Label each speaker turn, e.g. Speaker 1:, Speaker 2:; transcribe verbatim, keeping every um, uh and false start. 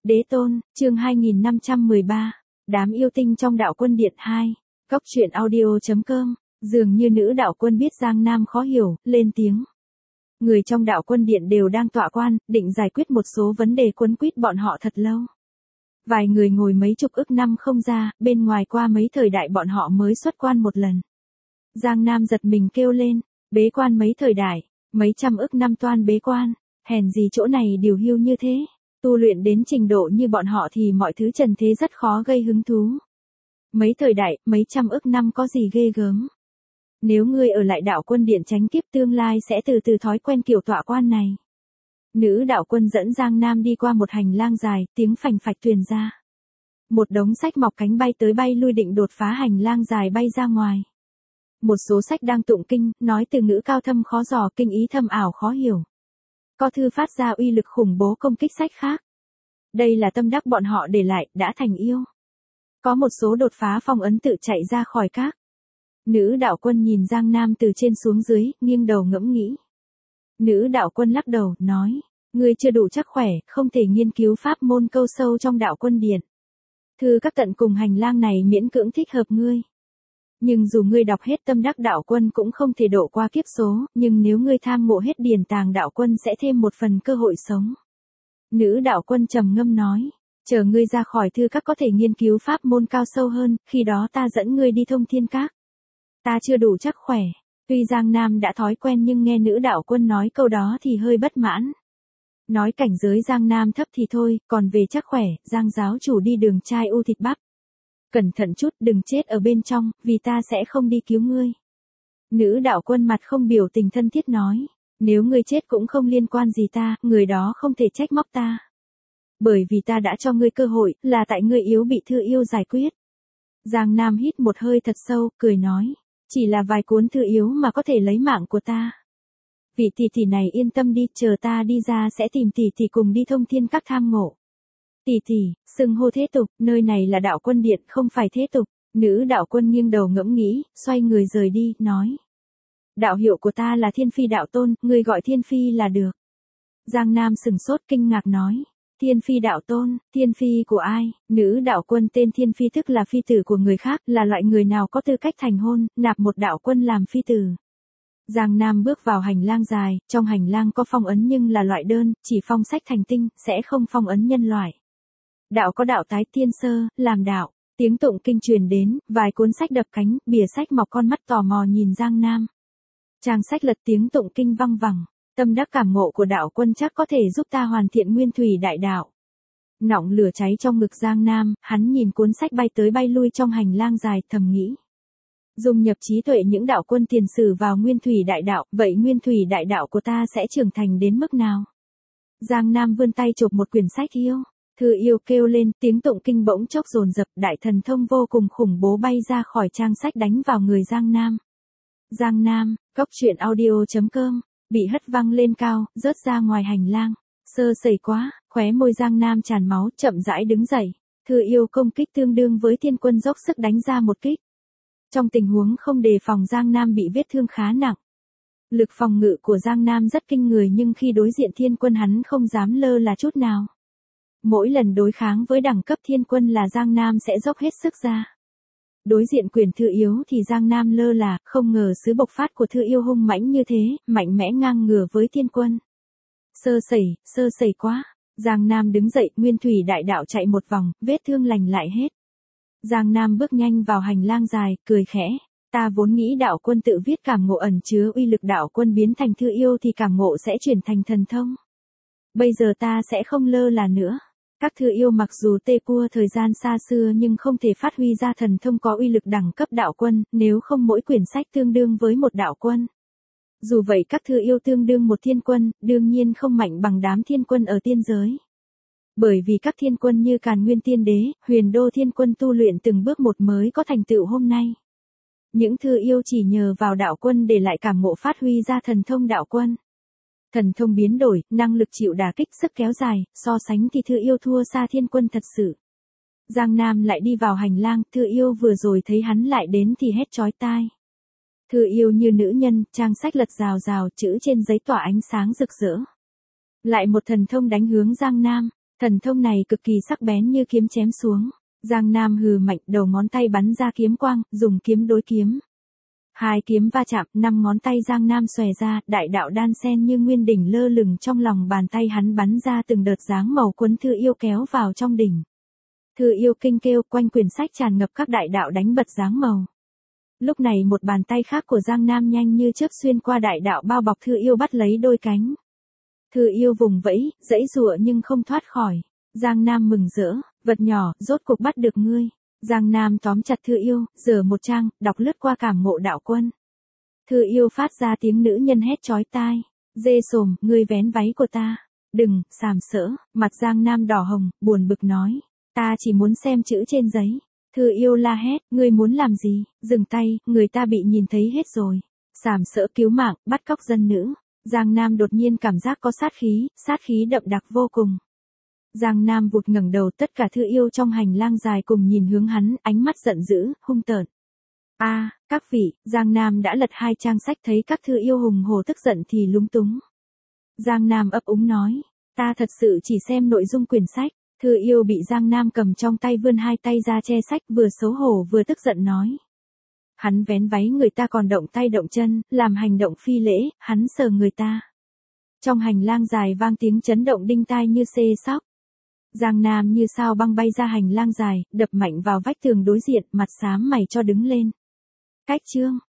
Speaker 1: Đế tôn, chương hai nghìn năm trăm mười ba, đám yêu tinh trong đạo quân điện hai, Cốc truyện audio.com, dường như nữ đạo quân biết Giang Nam khó hiểu, lên tiếng. Người trong đạo quân điện đều đang tọa quan, định giải quyết một số vấn đề quấn quýt bọn họ thật lâu. Vài người ngồi mấy chục ức năm không ra, bên ngoài qua mấy thời đại bọn họ mới xuất quan một lần. Giang Nam giật mình kêu lên, bế quan mấy thời đại, mấy trăm ức năm toan bế quan, hèn gì chỗ này điều hưu như thế. Tu luyện đến trình độ như bọn họ thì mọi thứ trần thế rất khó gây hứng thú. Mấy thời đại, mấy trăm ức năm có gì ghê gớm. Nếu ngươi ở lại đạo quân điện tránh kiếp tương lai sẽ từ từ thói quen kiểu tọa quan này. Nữ đạo quân dẫn Giang Nam đi qua một hành lang dài, tiếng phành phạch truyền ra. Một đống sách mọc cánh bay tới bay lui định đột phá hành lang dài bay ra ngoài. Một số sách đang tụng kinh, nói từ ngữ cao thâm khó dò, kinh ý thâm ảo khó hiểu. Có thư phát ra uy lực khủng bố công kích sách khác. Đây là tâm đắc bọn họ để lại, đã thành yêu. Có một số đột phá phong ấn tự chạy ra khỏi các. Nữ đạo quân nhìn Giang Nam từ trên xuống dưới, nghiêng đầu ngẫm nghĩ. Nữ đạo quân lắc đầu, nói, ngươi chưa đủ chắc khỏe, không thể nghiên cứu pháp môn câu sâu trong đạo quân điện. Thư các tận cùng hành lang này miễn cưỡng thích hợp ngươi. Nhưng dù ngươi đọc hết tâm đắc đạo quân cũng không thể độ qua kiếp số, nhưng nếu ngươi tham ngộ hết điển tàng đạo quân sẽ thêm một phần cơ hội sống. Nữ đạo quân trầm ngâm nói, chờ ngươi ra khỏi thư các có thể nghiên cứu pháp môn cao sâu hơn, khi đó ta dẫn ngươi đi thông thiên các. Ta chưa đủ chắc khỏe. Tuy Giang Nam đã thói quen nhưng nghe nữ đạo quân nói câu đó thì hơi bất mãn. Nói cảnh giới Giang Nam thấp thì thôi, còn về chắc khỏe, Giang giáo chủ đi đường trai u thịt bắp. Cẩn thận chút, đừng chết ở bên trong, vì ta sẽ không đi cứu ngươi. Nữ đạo quân mặt không biểu tình thân thiết nói, nếu ngươi chết cũng không liên quan gì ta, người đó không thể trách móc ta. Bởi vì ta đã cho ngươi cơ hội, là tại ngươi yếu bị thư yêu giải quyết. Giang Nam hít một hơi thật sâu, cười nói, chỉ là vài cuốn thư yếu mà có thể lấy mạng của ta. Vị tỷ tỷ này yên tâm đi, chờ ta đi ra sẽ tìm tỷ tỷ cùng đi thông thiên các tham ngộ. Tỷ tỷ, xưng hô thế tục, nơi này là đạo quân điện, không phải thế tục. Nữ đạo quân nghiêng đầu ngẫm nghĩ, xoay người rời đi, nói. Đạo hiệu của ta là Thiên Phi đạo tôn, người gọi Thiên Phi là được. Giang Nam sừng sốt kinh ngạc nói. Thiên Phi đạo tôn, Thiên Phi của ai? Nữ đạo quân tên Thiên Phi tức là phi tử của người khác, là loại người nào có tư cách thành hôn, nạp một đạo quân làm phi tử. Giang Nam bước vào hành lang dài, trong hành lang có phong ấn nhưng là loại đơn, chỉ phong sách thành tinh, sẽ không phong ấn nhân loại. Đạo có đạo tái tiên sơ, làm đạo, tiếng tụng kinh truyền đến, vài cuốn sách đập cánh, bìa sách mọc con mắt tò mò nhìn Giang Nam. Trang sách lật tiếng tụng kinh văng vẳng, tâm đắc cảm ngộ của đạo quân chắc có thể giúp ta hoàn thiện nguyên thủy đại đạo. Nọng lửa cháy trong ngực Giang Nam, hắn nhìn cuốn sách bay tới bay lui trong hành lang dài, thầm nghĩ. Dùng nhập trí tuệ những đạo quân tiền sử vào nguyên thủy đại đạo, vậy nguyên thủy đại đạo của ta sẽ trưởng thành đến mức nào? Giang Nam vươn tay chụp một quyển sách yêu. Thư yêu kêu lên, tiếng tụng kinh bỗng chốc dồn dập, đại thần thông vô cùng khủng bố bay ra khỏi trang sách đánh vào người Giang Nam. Giang Nam, Cốc truyện audio.com, bị hất văng lên cao, rớt ra ngoài hành lang. Sơ sẩy quá, khóe môi Giang Nam tràn máu, chậm rãi đứng dậy. Thư yêu công kích tương đương với thiên quân dốc sức đánh ra một kích. Trong tình huống không đề phòng Giang Nam bị vết thương khá nặng. Lực phòng ngự của Giang Nam rất kinh người nhưng khi đối diện thiên quân hắn không dám lơ là chút nào. Mỗi lần đối kháng với đẳng cấp thiên quân là Giang Nam sẽ dốc hết sức ra. Đối diện quyền thư yếu thì Giang Nam lơ là, không ngờ sứ bộc phát của thư yêu hung mãnh như thế, mạnh mẽ ngang ngửa với thiên quân. Sơ sẩy, sơ sẩy quá. Giang Nam đứng dậy, nguyên thủy đại đạo chạy một vòng, vết thương lành lại hết. Giang Nam bước nhanh vào hành lang dài, cười khẽ. Ta vốn nghĩ đạo quân tự viết cảm ngộ ẩn chứa uy lực đạo quân biến thành thư yêu thì cảm ngộ sẽ chuyển thành thần thông. Bây giờ ta sẽ không lơ là nữa. Các thư yêu mặc dù tê cua thời gian xa xưa nhưng không thể phát huy ra thần thông có uy lực đẳng cấp đạo quân, nếu không mỗi quyển sách tương đương với một đạo quân. Dù vậy các thư yêu tương đương một thiên quân, đương nhiên không mạnh bằng đám thiên quân ở tiên giới. Bởi vì các thiên quân như Càn Nguyên Tiên Đế, Huyền Đô Thiên Quân tu luyện từng bước một mới có thành tựu hôm nay. Những thư yêu chỉ nhờ vào đạo quân để lại cảm ngộ phát huy ra thần thông đạo quân. Thần thông biến đổi, năng lực chịu đả kích sức kéo dài, so sánh thì thư yêu thua xa thiên quân thật sự. Giang Nam lại đi vào hành lang, thư yêu vừa rồi thấy hắn lại đến thì hét chói tai. Thư yêu như nữ nhân, trang sách lật rào rào, chữ trên giấy tỏa ánh sáng rực rỡ. Lại một thần thông đánh hướng Giang Nam, Thần thông này cực kỳ sắc bén như kiếm chém xuống. Giang Nam hừ mạnh, đầu ngón tay bắn ra kiếm quang, dùng kiếm đối kiếm. Hai kiếm va chạm, năm ngón tay Giang Nam xòe ra, đại đạo đan sen như nguyên đỉnh lơ lửng trong lòng bàn tay hắn bắn ra từng đợt dáng màu cuốn Thư Yêu kéo vào trong đỉnh. Thư Yêu kinh kêu, quanh quyển sách tràn ngập các đại đạo đánh bật dáng màu. Lúc này một bàn tay khác của Giang Nam nhanh như chớp xuyên qua đại đạo bao bọc Thư Yêu bắt lấy đôi cánh. Thư Yêu vùng vẫy, giãy giụa nhưng không thoát khỏi. Giang Nam mừng rỡ, vật nhỏ, rốt cuộc bắt được ngươi. Giang Nam tóm chặt Thư Yêu, giở một trang, đọc lướt qua cảm ngộ đạo quân. Thư Yêu phát ra tiếng nữ nhân hét chói tai. Dê sồm, ngươi vén váy của ta. Đừng, sàm sỡ, mặt Giang Nam đỏ hồng, buồn bực nói. Ta chỉ muốn xem chữ trên giấy. Thư Yêu la hét, ngươi muốn làm gì? Dừng tay, người ta bị nhìn thấy hết rồi. Sàm sỡ cứu mạng, bắt cóc dân nữ. Giang Nam đột nhiên cảm giác có sát khí, sát khí đậm đặc vô cùng. Giang Nam vụt ngẩng đầu, tất cả Thư Yêu trong hành lang dài cùng nhìn hướng hắn, ánh mắt giận dữ, hung tợn. A, à, các vị, Giang Nam đã lật hai trang sách thấy các Thư Yêu hùng hổ tức giận thì lúng túng. Giang Nam ấp úng nói, ta thật sự chỉ xem nội dung quyển sách. Thư Yêu bị Giang Nam cầm trong tay vươn hai tay ra che sách, vừa xấu hổ vừa tức giận nói. Hắn vén váy người ta còn động tay động chân, làm hành động phi lễ, hắn sờ người ta. Trong hành lang dài vang tiếng chấn động đinh tai như xê sóc. Giang Nam như sao băng bay ra hành lang dài, đập mạnh vào vách tường đối diện, mặt xám mày cho đứng lên. Cách chương.